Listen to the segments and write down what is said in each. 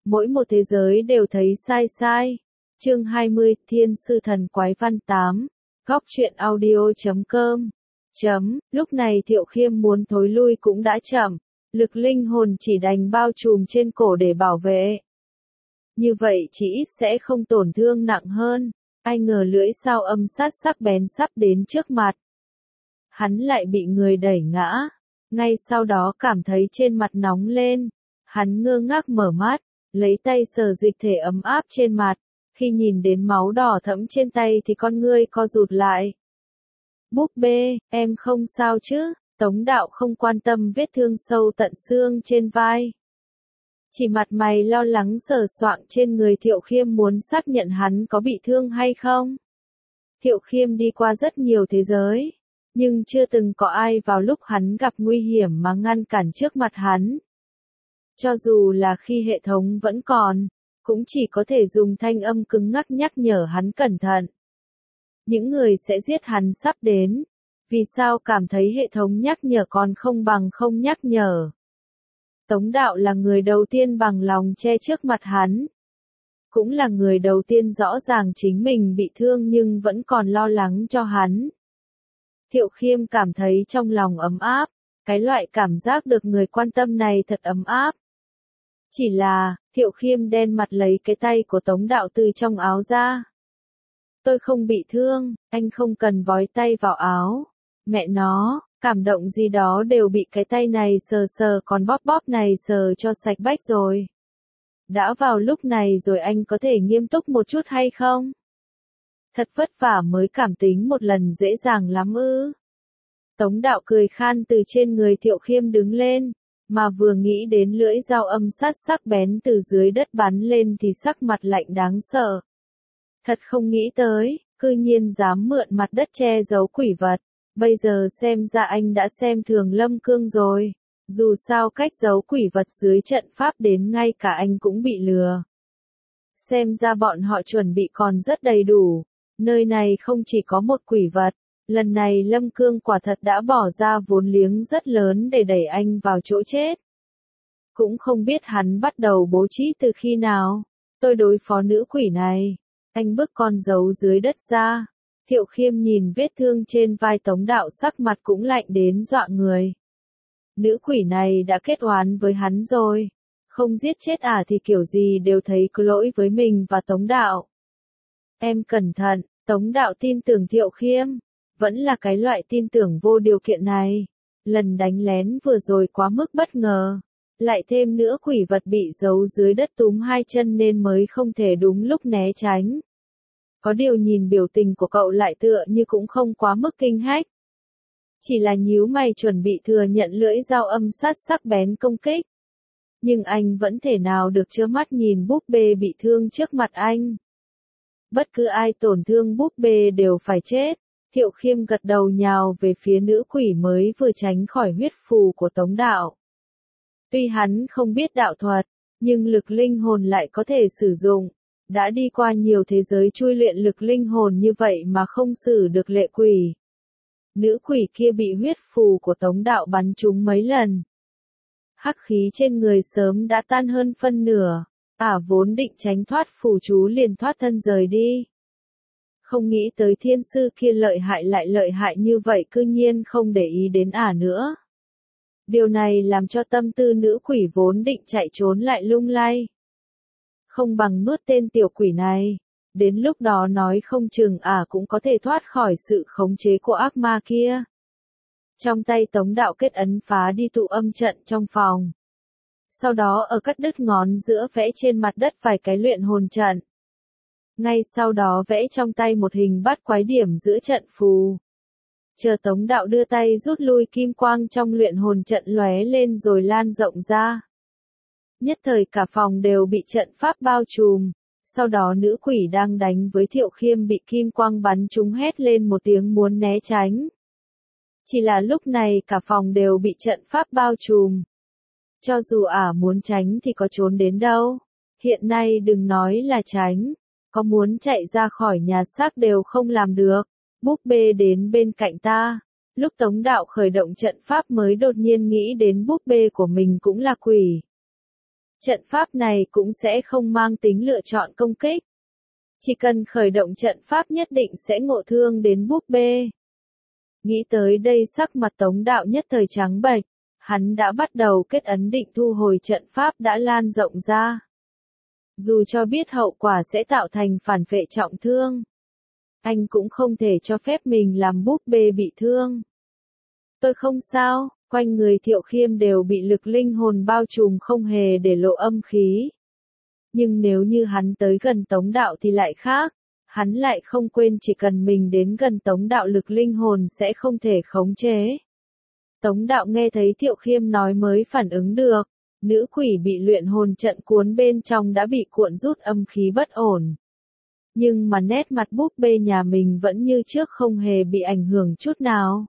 Mỗi một thế giới đều thấy sai sai. Chương 20, Thiên sư thần quái văn 8. Góc truyện audio.com. Lúc này Thiệu Khiêm muốn thối lui cũng đã chậm. Lực linh hồn chỉ đành bao trùm trên cổ để bảo vệ. Như vậy chỉ ít sẽ không tổn thương nặng hơn. Ai ngờ lưỡi dao âm sát sắc bén sắp đến trước mặt. Hắn lại bị người đẩy ngã. Ngay sau đó cảm thấy trên mặt nóng lên. Hắn ngơ ngác mở mắt, lấy tay sờ dịch thể ấm áp trên mặt. Khi nhìn đến máu đỏ thẫm trên tay thì con ngươi co rụt lại. Búp bê, em không sao chứ? Tống Đạo không quan tâm vết thương sâu tận xương trên vai. Chỉ mặt mày lo lắng sờ soạng trên người Thiệu Khiêm muốn xác nhận hắn có bị thương hay không. Thiệu Khiêm đi qua rất nhiều thế giới, nhưng chưa từng có ai vào lúc hắn gặp nguy hiểm mà ngăn cản trước mặt hắn. Cho dù là khi hệ thống vẫn còn, cũng chỉ có thể dùng thanh âm cứng ngắc nhắc nhở hắn cẩn thận. Những người sẽ giết hắn sắp đến. Vì sao cảm thấy hệ thống nhắc nhở còn không bằng không nhắc nhở? Tống Đạo là người đầu tiên bằng lòng che trước mặt hắn. Cũng là người đầu tiên rõ ràng chính mình bị thương nhưng vẫn còn lo lắng cho hắn. Thiệu Khiêm cảm thấy trong lòng ấm áp, cái loại cảm giác được người quan tâm này thật ấm áp. Chỉ là, Thiệu Khiêm đen mặt lấy cái tay của Tống Đạo từ trong áo ra. Tôi không bị thương, anh không cần vói tay vào áo. Mẹ nó, cảm động gì đó đều bị cái tay này sờ sờ còn bóp bóp này sờ cho sạch bách rồi. Đã vào lúc này rồi anh có thể nghiêm túc một chút hay không? Thật vất vả mới cảm tính một lần dễ dàng lắm ư. Tống Đạo cười khan từ trên người Thiệu Khiêm đứng lên, mà vừa nghĩ đến lưỡi dao âm sát sắc bén từ dưới đất bắn lên thì sắc mặt lạnh đáng sợ. Thật không nghĩ tới, cư nhiên dám mượn mặt đất che giấu quỷ vật. Bây giờ xem ra anh đã xem thường Lâm Cương rồi. Dù sao cách giấu quỷ vật dưới trận pháp đến ngay cả anh cũng bị lừa. Xem ra bọn họ chuẩn bị còn rất đầy đủ. Nơi này không chỉ có một quỷ vật. Lần này Lâm Cương quả thật đã bỏ ra vốn liếng rất lớn để đẩy anh vào chỗ chết. Cũng không biết hắn bắt đầu bố trí từ khi nào. Tôi đối phó nữ quỷ này. Anh bước con dấu dưới đất ra. Thiệu Khiêm nhìn vết thương trên vai Tống Đạo sắc mặt cũng lạnh đến dọa người. Nữ quỷ này đã kết oán với hắn rồi. Không giết chết thì kiểu gì đều thấy có lỗi với mình và Tống Đạo. Em cẩn thận, Tống Đạo tin tưởng Thiệu Khiêm. Vẫn là cái loại tin tưởng vô điều kiện này. Lần đánh lén vừa rồi quá mức bất ngờ. Lại thêm nữa quỷ vật bị giấu dưới đất túm hai chân nên mới không thể đúng lúc né tránh. Có điều nhìn biểu tình của cậu lại tựa như cũng không quá mức kinh hách. Chỉ là nhíu mày chuẩn bị thừa nhận lưỡi dao âm sát sắc bén công kích. Nhưng anh vẫn thể nào được trơ mắt nhìn búp bê bị thương trước mặt anh. Bất cứ ai tổn thương búp bê đều phải chết. Thiệu Khiêm gật đầu nhào về phía nữ quỷ mới vừa tránh khỏi huyết phù của Tống Đạo. Tuy hắn không biết đạo thuật, nhưng lực linh hồn lại có thể sử dụng. Đã đi qua nhiều thế giới chui luyện lực linh hồn như vậy mà không xử được lệ quỷ. Nữ quỷ kia bị huyết phù của Tống Đạo bắn trúng mấy lần. Hắc khí trên người sớm đã tan hơn phân nửa. Vốn định tránh thoát phù chú liền thoát thân rời đi. Không nghĩ tới thiên sư kia lợi hại lại lợi hại như vậy cư nhiên không để ý đến nữa. Điều này làm cho tâm tư nữ quỷ vốn định chạy trốn lại lung lay. Không bằng nuốt tên tiểu quỷ này. Đến lúc đó nói không chừng cũng có thể thoát khỏi sự khống chế của ác ma kia. Trong tay Tống Đạo kết ấn phá đi tụ âm trận trong phòng. Sau đó ở cắt đứt ngón giữa vẽ trên mặt đất vài cái luyện hồn trận. Ngay sau đó vẽ trong tay một hình bát quái điểm giữa trận phù. Chờ Tống Đạo đưa tay rút lui kim quang trong luyện hồn trận lóe lên rồi lan rộng ra. Nhất thời cả phòng đều bị trận pháp bao trùm. Sau đó nữ quỷ đang đánh với Thiệu Khiêm bị kim quang bắn trúng hét lên một tiếng muốn né tránh. Chỉ là lúc này cả phòng đều bị trận pháp bao trùm. Cho dù muốn tránh thì có trốn đến đâu. Hiện nay đừng nói là tránh. Có muốn chạy ra khỏi nhà xác đều không làm được. Búp bê đến bên cạnh ta. Lúc Tống Đạo khởi động trận pháp mới đột nhiên nghĩ đến búp bê của mình cũng là quỷ. Trận pháp này cũng sẽ không mang tính lựa chọn công kích. Chỉ cần khởi động trận pháp nhất định sẽ ngộ thương đến búp bê. Nghĩ tới đây sắc mặt Tống Đạo nhất thời trắng bệch, hắn đã bắt đầu kết ấn định thu hồi trận pháp đã lan rộng ra. Dù cho biết hậu quả sẽ tạo thành phản vệ trọng thương, anh cũng không thể cho phép mình làm búp bê bị thương. Tôi không sao, quanh người Thiệu Khiêm đều bị lực linh hồn bao trùm không hề để lộ âm khí. Nhưng nếu như hắn tới gần Tống Đạo thì lại khác, hắn lại không quên chỉ cần mình đến gần Tống Đạo lực linh hồn sẽ không thể khống chế. Tống Đạo nghe thấy Thiệu Khiêm nói mới phản ứng được, nữ quỷ bị luyện hồn trận cuốn bên trong đã bị cuộn rút âm khí bất ổn. Nhưng mà nét mặt búp bê nhà mình vẫn như trước không hề bị ảnh hưởng chút nào.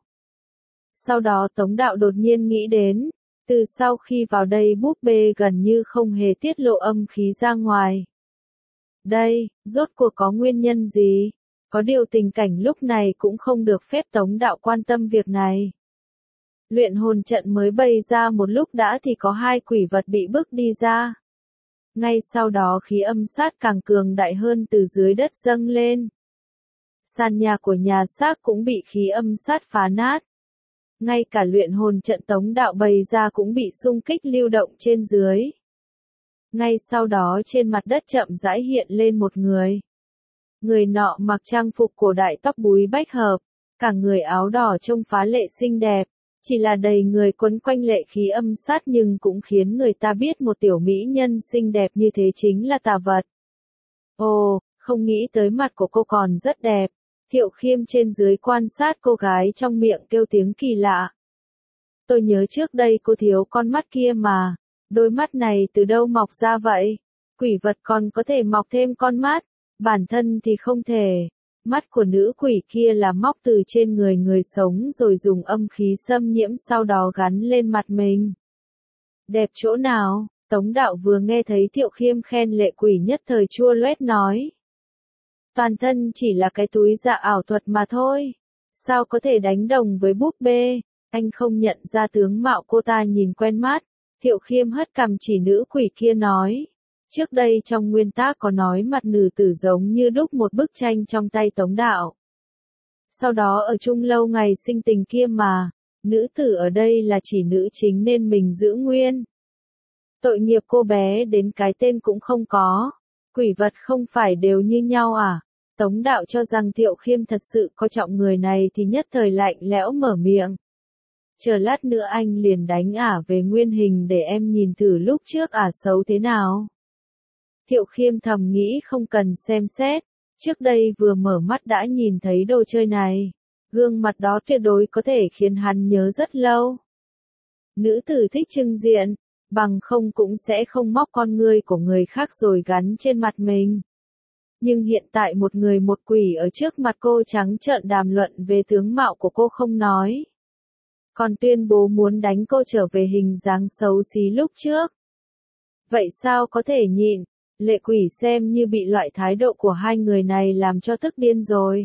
Sau đó Tống Đạo đột nhiên nghĩ đến, từ sau khi vào đây búp bê gần như không hề tiết lộ âm khí ra ngoài. Đây, rốt cuộc có nguyên nhân gì? Có điều tình cảnh lúc này cũng không được phép Tống Đạo quan tâm việc này. Luyện hồn trận mới bày ra một lúc đã thì có hai quỷ vật bị bức đi ra. Ngay sau đó khí âm sát càng cường đại hơn từ dưới đất dâng lên. Sàn nhà của nhà xác cũng bị khí âm sát phá nát. Ngay cả luyện hồn trận Tống Đạo bày ra cũng bị xung kích lưu động trên dưới. Ngay sau đó trên mặt đất chậm rãi hiện lên một người. Người nọ mặc trang phục cổ đại tóc búi bách hợp, cả người áo đỏ trông phá lệ xinh đẹp, chỉ là đầy người quấn quanh lệ khí âm sát nhưng cũng khiến người ta biết một tiểu mỹ nhân xinh đẹp như thế chính là tà vật. Ồ, không nghĩ tới mặt của cô còn rất đẹp. Thiệu Khiêm trên dưới quan sát cô gái trong miệng kêu tiếng kỳ lạ. Tôi nhớ trước đây cô thiếu con mắt kia mà, đôi mắt này từ đâu mọc ra vậy? Quỷ vật còn có thể mọc thêm con mắt, bản thân thì không thể. Mắt của nữ quỷ kia là móc từ trên người người sống rồi dùng âm khí xâm nhiễm sau đó gắn lên mặt mình. Đẹp chỗ nào? Tống Đạo vừa nghe thấy Thiệu Khiêm khen lệ quỷ nhất thời chua loét nói. Toàn thân chỉ là cái túi dạ ảo thuật mà thôi. Sao có thể đánh đồng với búp bê? Anh không nhận ra tướng mạo cô ta nhìn quen mắt. Thiệu Khiêm hất cằm chỉ nữ quỷ kia nói. Trước đây trong nguyên tác có nói mặt nữ tử giống như đúc một bức tranh trong tay Tống Đạo. Sau đó ở chung lâu ngày sinh tình kia mà, nữ tử ở đây là chỉ nữ chính nên mình giữ nguyên. Tội nghiệp cô bé đến cái tên cũng không có. Quỷ vật không phải đều như nhau à? Tống Đạo cho rằng Thiệu Khiêm thật sự coi trọng người này thì nhất thời lạnh lẽo mở miệng. Chờ lát nữa anh liền đánh ả về nguyên hình để em nhìn thử lúc trước ả xấu thế nào. Thiệu Khiêm thầm nghĩ không cần xem xét, trước đây vừa mở mắt đã nhìn thấy đồ chơi này. Gương mặt đó tuyệt đối có thể khiến hắn nhớ rất lâu. Nữ tử thích trưng diện, bằng không cũng sẽ không móc con ngươi của người khác rồi gắn trên mặt mình. Nhưng hiện tại một người một quỷ ở trước mặt cô trắng trợn đàm luận về tướng mạo của cô không nói. Còn tuyên bố muốn đánh cô trở về hình dáng xấu xí lúc trước. Vậy sao có thể nhịn? Lệ quỷ xem như bị loại thái độ của hai người này làm cho tức điên rồi.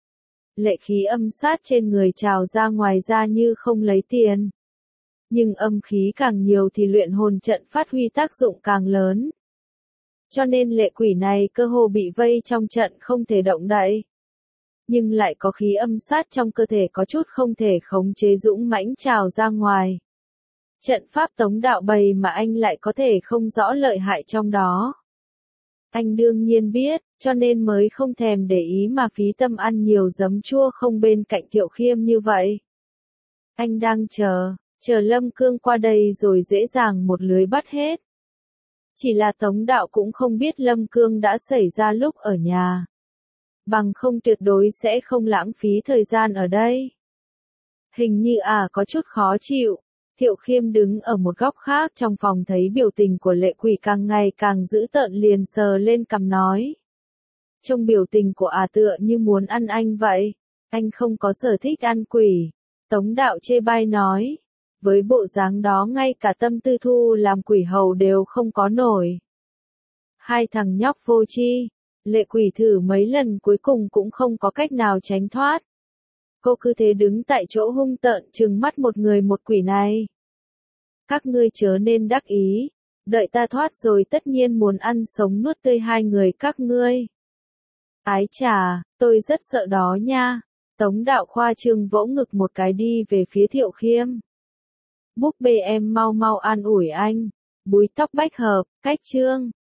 Lệ khí âm sát trên người trào ra ngoài ra như không lấy tiền. Nhưng âm khí càng nhiều thì luyện hồn trận phát huy tác dụng càng lớn. Cho nên lệ quỷ này cơ hồ bị vây trong trận không thể động đậy. Nhưng lại có khí âm sát trong cơ thể có chút không thể khống chế dũng mãnh trào ra ngoài. Trận pháp Tống Đạo bày mà anh lại có thể không rõ lợi hại trong đó. Anh đương nhiên biết, cho nên mới không thèm để ý mà phí tâm ăn nhiều giấm chua không bên cạnh Thiệu Khiêm như vậy. Anh đang chờ Lâm Cương qua đây rồi dễ dàng một lưới bắt hết. Chỉ là Tống Đạo cũng không biết Lâm Cương đã xảy ra lúc ở nhà. Bằng không tuyệt đối sẽ không lãng phí thời gian ở đây. Hình như có chút khó chịu. Thiệu Khiêm đứng ở một góc khác trong phòng thấy biểu tình của lệ quỷ càng ngày càng dữ tợn liền sờ lên cằm nói. Trong biểu tình của tựa như muốn ăn anh vậy. Anh không có sở thích ăn quỷ. Tống Đạo chê bai nói. Với bộ dáng đó ngay cả Tâm Tư Thu làm quỷ hầu đều không có nổi. Hai thằng nhóc vô tri. Lệ quỷ thử mấy lần cuối cùng cũng không có cách nào tránh thoát. Cô cứ thế đứng tại chỗ hung tợn trừng mắt một người một quỷ này. Các ngươi chớ nên đắc ý. Đợi ta thoát rồi tất nhiên muốn ăn sống nuốt tươi hai người các ngươi. Ái chà, tôi rất sợ đó nha. Tống Đạo khoa trương vỗ ngực một cái đi về phía Thiệu Khiêm. Búp bê em mau mau an ủi anh. Búi tóc bách hợp, cách trương.